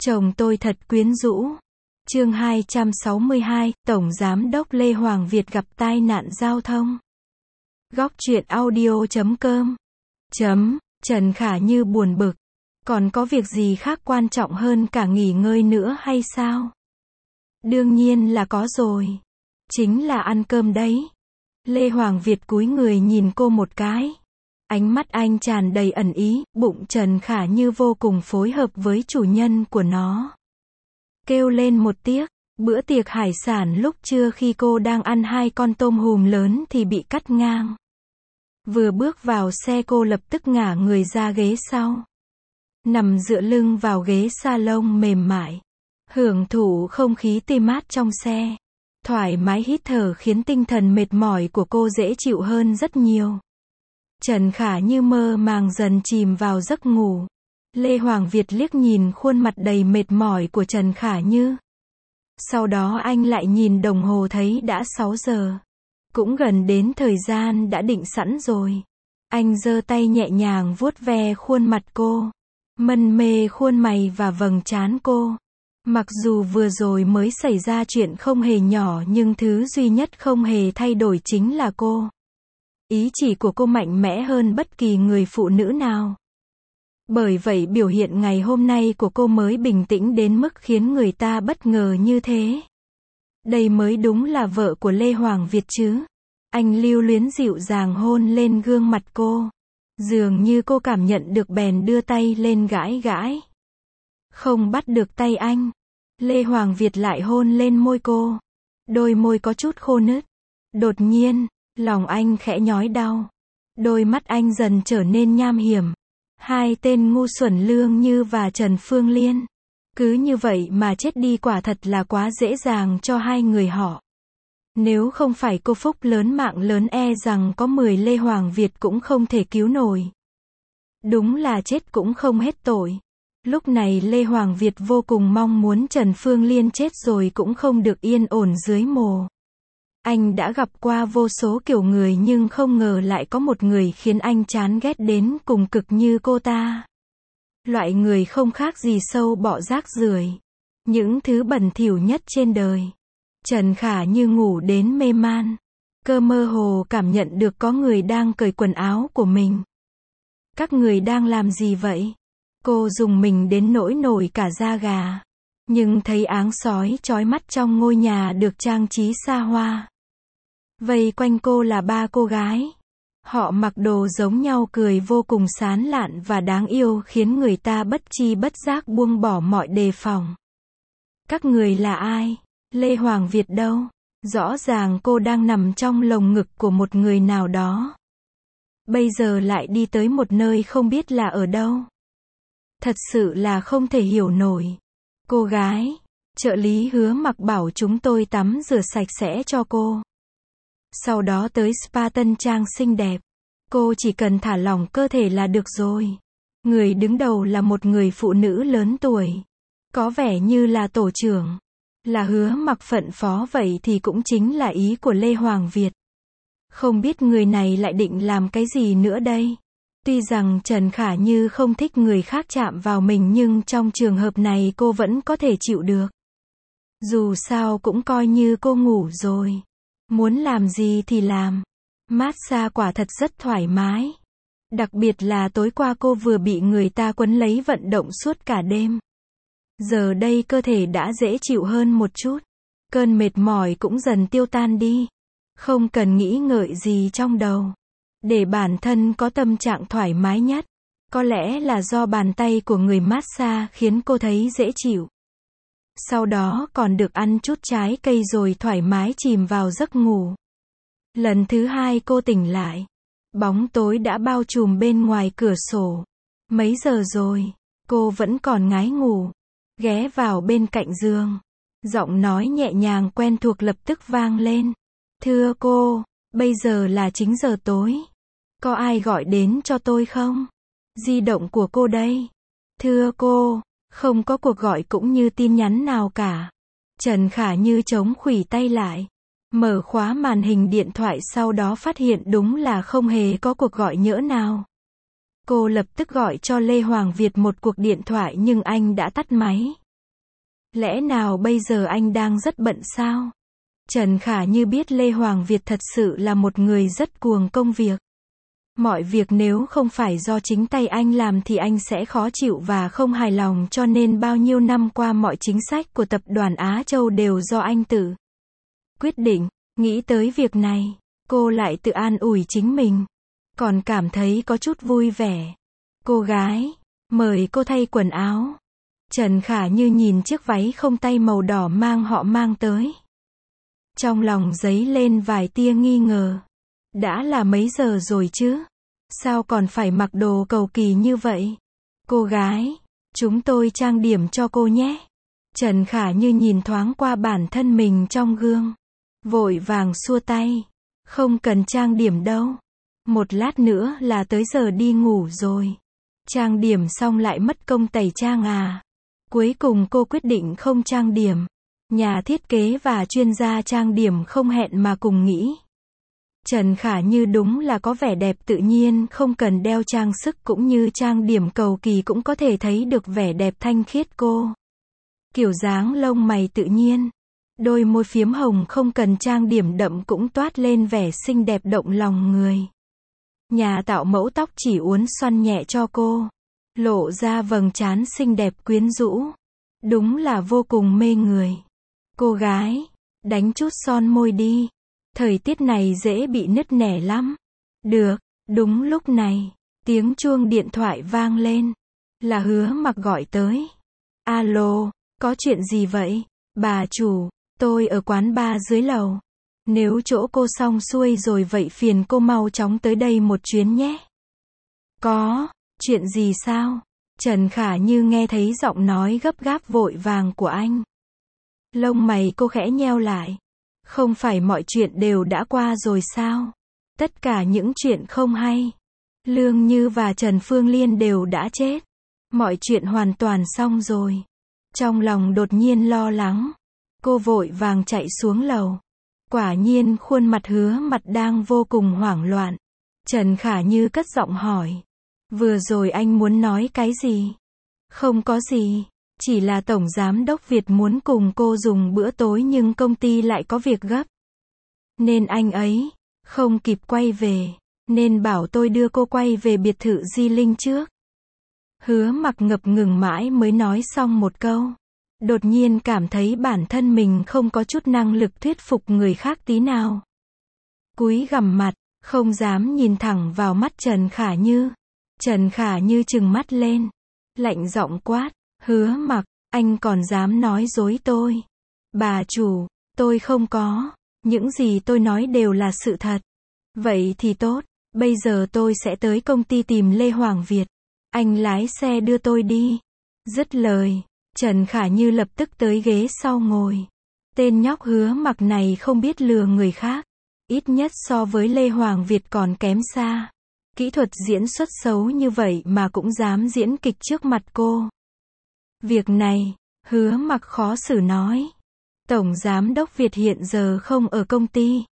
Chồng tôi thật quyến rũ. Chương 262, Tổng Giám đốc Lê Hoàng Việt gặp tai nạn giao thông. Góc truyện audio.com. Trần Khả Như buồn bực. Còn có việc gì khác quan trọng hơn cả nghỉ ngơi nữa hay sao? Đương nhiên là có rồi. Chính là ăn cơm đấy. Lê Hoàng Việt cúi người nhìn cô một cái. Ánh mắt anh tràn đầy ẩn ý, bụng Trần Khả Như vô cùng phối hợp với chủ nhân của nó. Kêu lên một tiếc, bữa tiệc hải sản lúc trưa khi cô đang ăn 2 con tôm hùm lớn thì bị cắt ngang. Vừa bước vào xe cô lập tức ngả người ra ghế sau. Nằm dựa lưng vào ghế salon mềm mại. Hưởng thụ không khí tươi mát trong xe. Thoải mái hít thở khiến tinh thần mệt mỏi của cô dễ chịu hơn rất nhiều. Trần Khả Như mơ màng dần chìm vào giấc ngủ. Lê Hoàng Việt liếc nhìn khuôn mặt đầy mệt mỏi của Trần Khả Như. Sau đó anh lại nhìn đồng hồ thấy đã 6 giờ. Cũng gần đến thời gian đã định sẵn rồi. Anh giơ tay nhẹ nhàng vuốt ve khuôn mặt cô. Mân mê khuôn mày và vầng trán cô. Mặc dù vừa rồi mới xảy ra chuyện không hề nhỏ nhưng thứ duy nhất không hề thay đổi chính là cô. Ý chỉ của cô mạnh mẽ hơn bất kỳ người phụ nữ nào. Bởi vậy biểu hiện ngày hôm nay của cô mới bình tĩnh đến mức khiến người ta bất ngờ như thế. Đây mới đúng là vợ của Lê Hoàng Việt chứ. Anh lưu luyến dịu dàng hôn lên gương mặt cô. Dường như cô cảm nhận được bèn đưa tay lên gãi gãi. Không bắt được tay anh. Lê Hoàng Việt lại hôn lên môi cô. Đôi môi có chút khô nứt. Đột nhiên, lòng anh khẽ nhói đau. Đôi mắt anh dần trở nên nham hiểm. Hai tên ngu xuẩn Lương Như và Trần Phương Liên. Cứ như vậy mà chết đi quả thật là quá dễ dàng cho hai người họ. Nếu không phải cô phúc lớn mạng lớn e rằng có 10 Lê Hoàng Việt cũng không thể cứu nổi. Đúng là chết cũng không hết tội. Lúc này Lê Hoàng Việt vô cùng mong muốn Trần Phương Liên chết rồi cũng không được yên ổn dưới mồ. Anh đã gặp qua vô số kiểu người nhưng không ngờ lại có một người khiến anh chán ghét đến cùng cực như cô ta. Loại người không khác gì sâu bọ rác rưởi. Những thứ bẩn thỉu nhất trên đời. Trần Khả Như ngủ đến mê man. Cơ mơ hồ cảm nhận được có người đang cởi quần áo của mình. Các người đang làm gì vậy? Cô rùng mình đến nỗi nổi cả da gà. Nhưng thấy áng sói chói mắt trong ngôi nhà được trang trí xa hoa. Vây quanh cô là 3 cô gái. Họ mặc đồ giống nhau cười vô cùng sán lạn và đáng yêu khiến người ta bất chi bất giác buông bỏ mọi đề phòng. Các người là ai? Lê Hoàng Việt đâu? Rõ ràng cô đang nằm trong lồng ngực của một người nào đó. Bây giờ lại đi tới một nơi không biết là ở đâu. Thật sự là không thể hiểu nổi. Cô gái, trợ lý Hứa Mặc bảo chúng tôi tắm rửa sạch sẽ cho cô. Sau đó tới spa tân trang xinh đẹp. Cô chỉ cần thả lỏng cơ thể là được rồi. Người đứng đầu là một người phụ nữ lớn tuổi. Có vẻ như là tổ trưởng. Là Hứa Mặc phận phó vậy thì cũng chính là ý của Lê Hoàng Việt. Không biết người này lại định làm cái gì nữa đây. Tuy rằng Trần Khả Như không thích người khác chạm vào mình nhưng trong trường hợp này cô vẫn có thể chịu được. Dù sao cũng coi như cô ngủ rồi. Muốn làm gì thì làm. Massage quả thật rất thoải mái. Đặc biệt là tối qua cô vừa bị người ta quấn lấy vận động suốt cả đêm. Giờ đây cơ thể đã dễ chịu hơn một chút. Cơn mệt mỏi cũng dần tiêu tan đi. Không cần nghĩ ngợi gì trong đầu. Để bản thân có tâm trạng thoải mái nhất. Có lẽ là do bàn tay của người massage khiến cô thấy dễ chịu. Sau đó còn được ăn chút trái cây rồi thoải mái chìm vào giấc ngủ. Lần thứ 2 cô tỉnh lại. Bóng tối đã bao trùm bên ngoài cửa sổ. Mấy giờ rồi? Cô vẫn còn ngái ngủ. Ghé vào bên cạnh giường. Giọng nói nhẹ nhàng quen thuộc lập tức vang lên. Thưa cô, bây giờ là 9 giờ tối. Có ai gọi đến cho tôi không? Di động của cô đây. Thưa cô, không có cuộc gọi cũng như tin nhắn nào cả. Trần Khả Như chống khuỷu tay lại. Mở khóa màn hình điện thoại sau đó phát hiện đúng là không hề có cuộc gọi nhỡ nào. Cô lập tức gọi cho Lê Hoàng Việt một cuộc điện thoại nhưng anh đã tắt máy. Lẽ nào bây giờ anh đang rất bận sao? Trần Khả Như biết Lê Hoàng Việt thật sự là một người rất cuồng công việc. Mọi việc nếu không phải do chính tay anh làm thì anh sẽ khó chịu và không hài lòng, cho nên bao nhiêu năm qua mọi chính sách của tập đoàn Á Châu đều do anh tự quyết định. Nghĩ tới việc này, cô lại tự an ủi chính mình. Còn cảm thấy có chút vui vẻ. Cô gái, mời cô thay quần áo. Trần Khả Như nhìn chiếc váy không tay màu đỏ họ mang tới. Trong lòng dấy lên vài tia nghi ngờ. Đã là mấy giờ rồi chứ? Sao còn phải mặc đồ cầu kỳ như vậy? Cô gái, chúng tôi trang điểm cho cô nhé. Trần Khả Như nhìn thoáng qua bản thân mình trong gương. Vội vàng xua tay. Không cần trang điểm đâu. Một lát nữa là tới giờ đi ngủ rồi. Trang điểm xong lại mất công tẩy trang à? Cuối cùng cô quyết định không trang điểm. Nhà thiết kế và chuyên gia trang điểm không hẹn mà cùng nghĩ. Trần Khả Như đúng là có vẻ đẹp tự nhiên, không cần đeo trang sức cũng như trang điểm cầu kỳ cũng có thể thấy được vẻ đẹp thanh khiết cô. Kiểu dáng lông mày tự nhiên. Đôi môi phiếm hồng không cần trang điểm đậm cũng toát lên vẻ xinh đẹp động lòng người. Nhà tạo mẫu tóc chỉ uốn xoăn nhẹ cho cô. Lộ ra vầng trán xinh đẹp quyến rũ. Đúng là vô cùng mê người. Cô gái, đánh chút son môi đi. Thời tiết này dễ bị nứt nẻ lắm. Được, đúng lúc này, tiếng chuông điện thoại vang lên. Là Hứa Mặc gọi tới. Alo, có chuyện gì vậy? Bà chủ, tôi ở quán bar dưới lầu. Nếu chỗ cô xong xuôi rồi vậy phiền cô mau chóng tới đây một chuyến nhé. Có, chuyện gì sao? Trần Khả Như nghe thấy giọng nói gấp gáp vội vàng của anh. Lông mày cô khẽ nheo lại. Không phải mọi chuyện đều đã qua rồi sao? Tất cả những chuyện không hay. Lương Như và Trần Phương Liên đều đã chết. Mọi chuyện hoàn toàn xong rồi. Trong lòng đột nhiên lo lắng. Cô vội vàng chạy xuống lầu. Quả nhiên khuôn mặt Hứa Mặc đang vô cùng hoảng loạn. Trần Khả Như cất giọng hỏi. Vừa rồi anh muốn nói cái gì? Không có gì. Chỉ là Tổng Giám đốc Việt muốn cùng cô dùng bữa tối nhưng công ty lại có việc gấp. Nên anh ấy không kịp quay về. Nên bảo tôi đưa cô quay về biệt thự Di Linh trước. Hứa Mặc ngập ngừng mãi mới nói xong một câu. Đột nhiên cảm thấy bản thân mình không có chút năng lực thuyết phục người khác tí nào. Cúi gằm mặt, không dám nhìn thẳng vào mắt Trần Khả Như. Trần Khả Như trừng mắt lên. Lạnh giọng quát. Hứa Mặc, anh còn dám nói dối tôi. Bà chủ, tôi không có. Những gì tôi nói đều là sự thật. Vậy thì tốt, bây giờ tôi sẽ tới công ty tìm Lê Hoàng Việt. Anh lái xe đưa tôi đi. Dứt lời, Trần Khả Như lập tức tới ghế sau ngồi. Tên nhóc Hứa Mặc này không biết lừa người khác. Ít nhất so với Lê Hoàng Việt còn kém xa. Kỹ thuật diễn xuất xấu như vậy mà cũng dám diễn kịch trước mặt cô. Việc này, Hứa Mặc khó xử nói. Tổng Giám đốc Việt hiện giờ không ở công ty.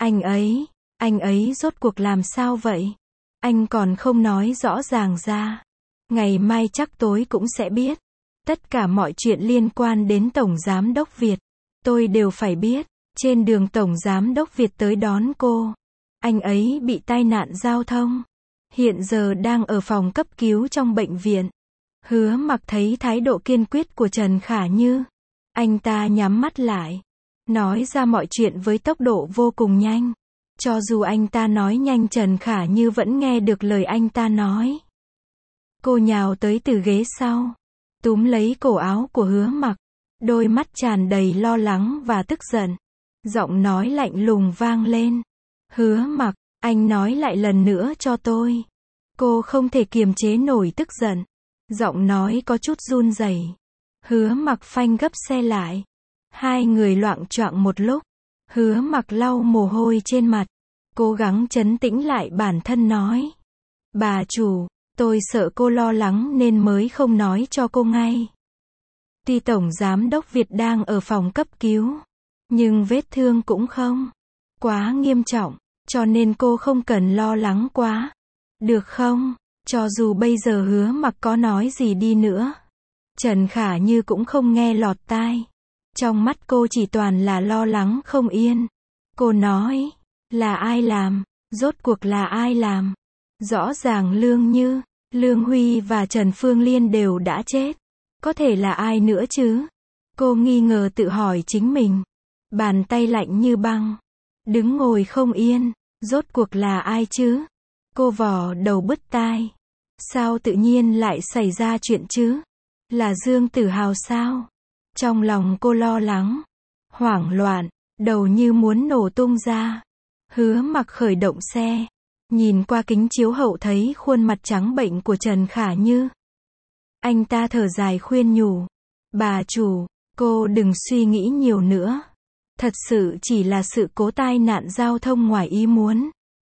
Anh ấy rốt cuộc làm sao vậy? Anh còn không nói rõ ràng ra. Ngày mai chắc tối cũng sẽ biết. Tất cả mọi chuyện liên quan đến Tổng Giám đốc Việt, tôi đều phải biết. Trên đường Tổng Giám đốc Việt tới đón cô. Anh ấy bị tai nạn giao thông. Hiện giờ đang ở phòng cấp cứu trong bệnh viện. Hứa Mặc thấy thái độ kiên quyết của Trần Khả Như. Anh ta nhắm mắt lại. Nói ra mọi chuyện với tốc độ vô cùng nhanh. Cho dù anh ta nói nhanh Trần Khả Như vẫn nghe được lời anh ta nói. Cô nhào tới từ ghế sau. Túm lấy cổ áo của Hứa Mặc. Đôi mắt tràn đầy lo lắng và tức giận. Giọng nói lạnh lùng vang lên. Hứa Mặc, anh nói lại lần nữa cho tôi. Cô không thể kiềm chế nổi tức giận. Giọng nói có chút run rẩy. Hứa Mặc phanh gấp xe lại. Hai người loạng choạng một lúc. Hứa Mặc lau mồ hôi trên mặt. Cố gắng trấn tĩnh lại bản thân nói. Bà chủ, tôi sợ cô lo lắng nên mới không nói cho cô ngay. Tuy Tổng Giám đốc Việt đang ở phòng cấp cứu, nhưng vết thương cũng không quá nghiêm trọng, cho nên cô không cần lo lắng quá. Được không? Cho dù bây giờ Hứa Mặc có nói gì đi nữa, Trần Khả Như cũng không nghe lọt tai. Trong mắt cô chỉ toàn là lo lắng không yên. Cô nói, là ai làm? Rốt cuộc là ai làm? Rõ ràng Lương Như, Lương Huy và Trần Phương Liên đều đã chết. Có thể là ai nữa chứ? Cô nghi ngờ tự hỏi chính mình. Bàn tay lạnh như băng. Đứng ngồi không yên. Rốt cuộc là ai chứ? Cô vò đầu bứt tai. Sao tự nhiên lại xảy ra chuyện chứ? Là Dương Tử Hào sao? Trong lòng cô lo lắng, hoảng loạn, đầu như muốn nổ tung ra. Hứa Mặc khởi động xe, nhìn qua kính chiếu hậu thấy khuôn mặt trắng bệnh của Trần Khả Như. Anh ta thở dài khuyên nhủ, bà chủ, cô đừng suy nghĩ nhiều nữa. Thật sự chỉ là sự cố tai nạn giao thông ngoài ý muốn.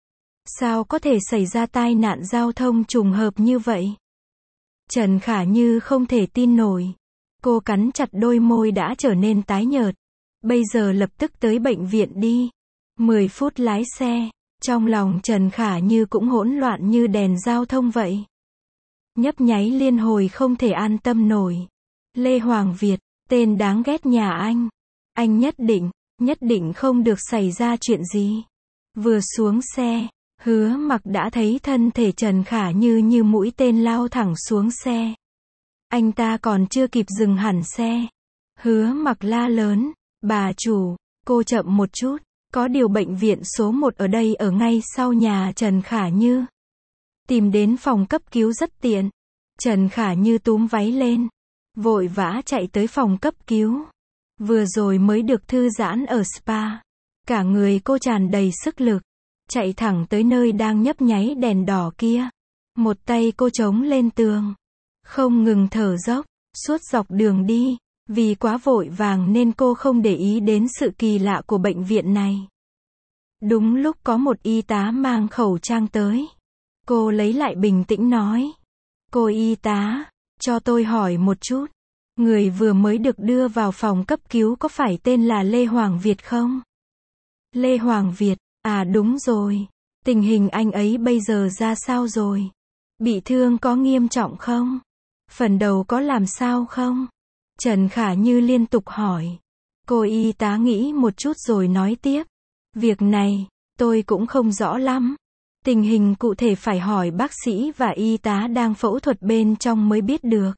Sao có thể xảy ra tai nạn giao thông trùng hợp như vậy? Trần Khả Như không thể tin nổi. Cô cắn chặt đôi môi đã trở nên tái nhợt. Bây giờ lập tức tới bệnh viện đi. 10 phút lái xe. Trong lòng Trần Khả Như cũng hỗn loạn như đèn giao thông vậy. Nhấp nháy liên hồi không thể an tâm nổi. Lê Hoàng Việt, tên đáng ghét nhà anh. Anh nhất định không được xảy ra chuyện gì. Vừa xuống xe, Hứa Mặc đã thấy thân thể Trần Khả Như như mũi tên lao thẳng xuống xe. Anh ta còn chưa kịp dừng hẳn xe. Hứa Mặc la lớn, bà chủ, cô chậm một chút, có điều bệnh viện số 1 ở đây ở ngay sau nhà Trần Khả Như. Tìm đến phòng cấp cứu rất tiện. Trần Khả Như túm váy lên, vội vã chạy tới phòng cấp cứu. Vừa rồi mới được thư giãn ở spa. Cả người cô tràn đầy sức lực, chạy thẳng tới nơi đang nhấp nháy đèn đỏ kia. Một tay cô chống lên tường, không ngừng thở dốc, suốt dọc đường đi. Vì quá vội vàng nên cô không để ý đến sự kỳ lạ của bệnh viện này. Đúng lúc có một y tá mang khẩu trang tới. Cô lấy lại bình tĩnh nói. Cô y tá, cho tôi hỏi một chút. Người vừa mới được đưa vào phòng cấp cứu có phải tên là Lê Hoàng Việt không? Lê Hoàng Việt, à đúng rồi. Tình hình anh ấy bây giờ ra sao rồi? Bị thương có nghiêm trọng không? Phần đầu có làm sao không? Trần Khả Như liên tục hỏi. Cô y tá nghĩ một chút rồi nói tiếp. Việc này, tôi cũng không rõ lắm. Tình hình cụ thể phải hỏi bác sĩ và y tá đang phẫu thuật bên trong mới biết được.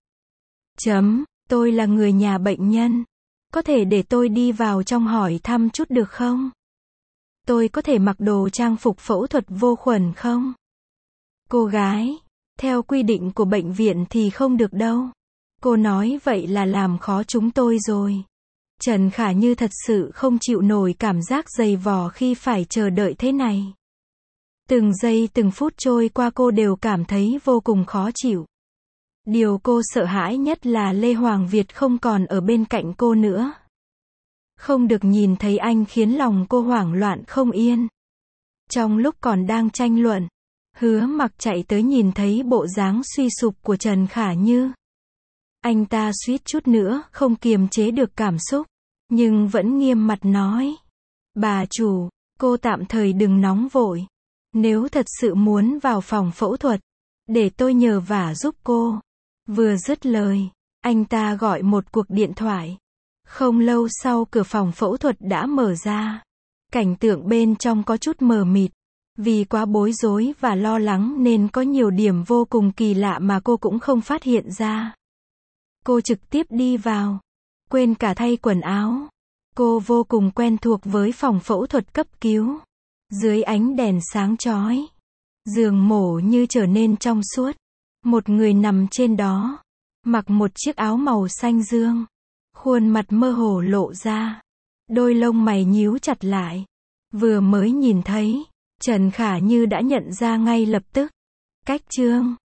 Tôi là người nhà bệnh nhân. Có thể để tôi đi vào trong hỏi thăm chút được không? Tôi có thể mặc đồ trang phục phẫu thuật vô khuẩn không? Cô gái, theo quy định của bệnh viện thì không được đâu. Cô nói vậy là làm khó chúng tôi rồi. Trần Khả Như thật sự không chịu nổi cảm giác dày vò khi phải chờ đợi thế này. Từng giây từng phút trôi qua cô đều cảm thấy vô cùng khó chịu. Điều cô sợ hãi nhất là Lê Hoàng Việt không còn ở bên cạnh cô nữa. Không được nhìn thấy anh khiến lòng cô hoảng loạn không yên. Trong lúc còn đang tranh luận, Hứa Mặc chạy tới nhìn thấy bộ dáng suy sụp của Trần Khả Như. Anh ta suýt chút nữa không kiềm chế được cảm xúc, nhưng vẫn nghiêm mặt nói. Bà chủ, cô tạm thời đừng nóng vội. Nếu thật sự muốn vào phòng phẫu thuật, để tôi nhờ vả giúp cô. Vừa dứt lời, anh ta gọi một cuộc điện thoại. Không lâu sau cửa phòng phẫu thuật đã mở ra. Cảnh tượng bên trong có chút mờ mịt. Vì quá bối rối và lo lắng nên có nhiều điểm vô cùng kỳ lạ mà cô cũng không phát hiện ra. Cô trực tiếp đi vào, quên cả thay quần áo. Cô vô cùng quen thuộc với phòng phẫu thuật cấp cứu. Dưới ánh đèn sáng chói, giường mổ như trở nên trong suốt. Một người nằm trên đó, mặc một chiếc áo màu xanh dương. Khuôn mặt mơ hồ lộ ra. Đôi lông mày nhíu chặt lại. Vừa mới nhìn thấy, Trần Khả Như đã nhận ra ngay lập tức. Cách chương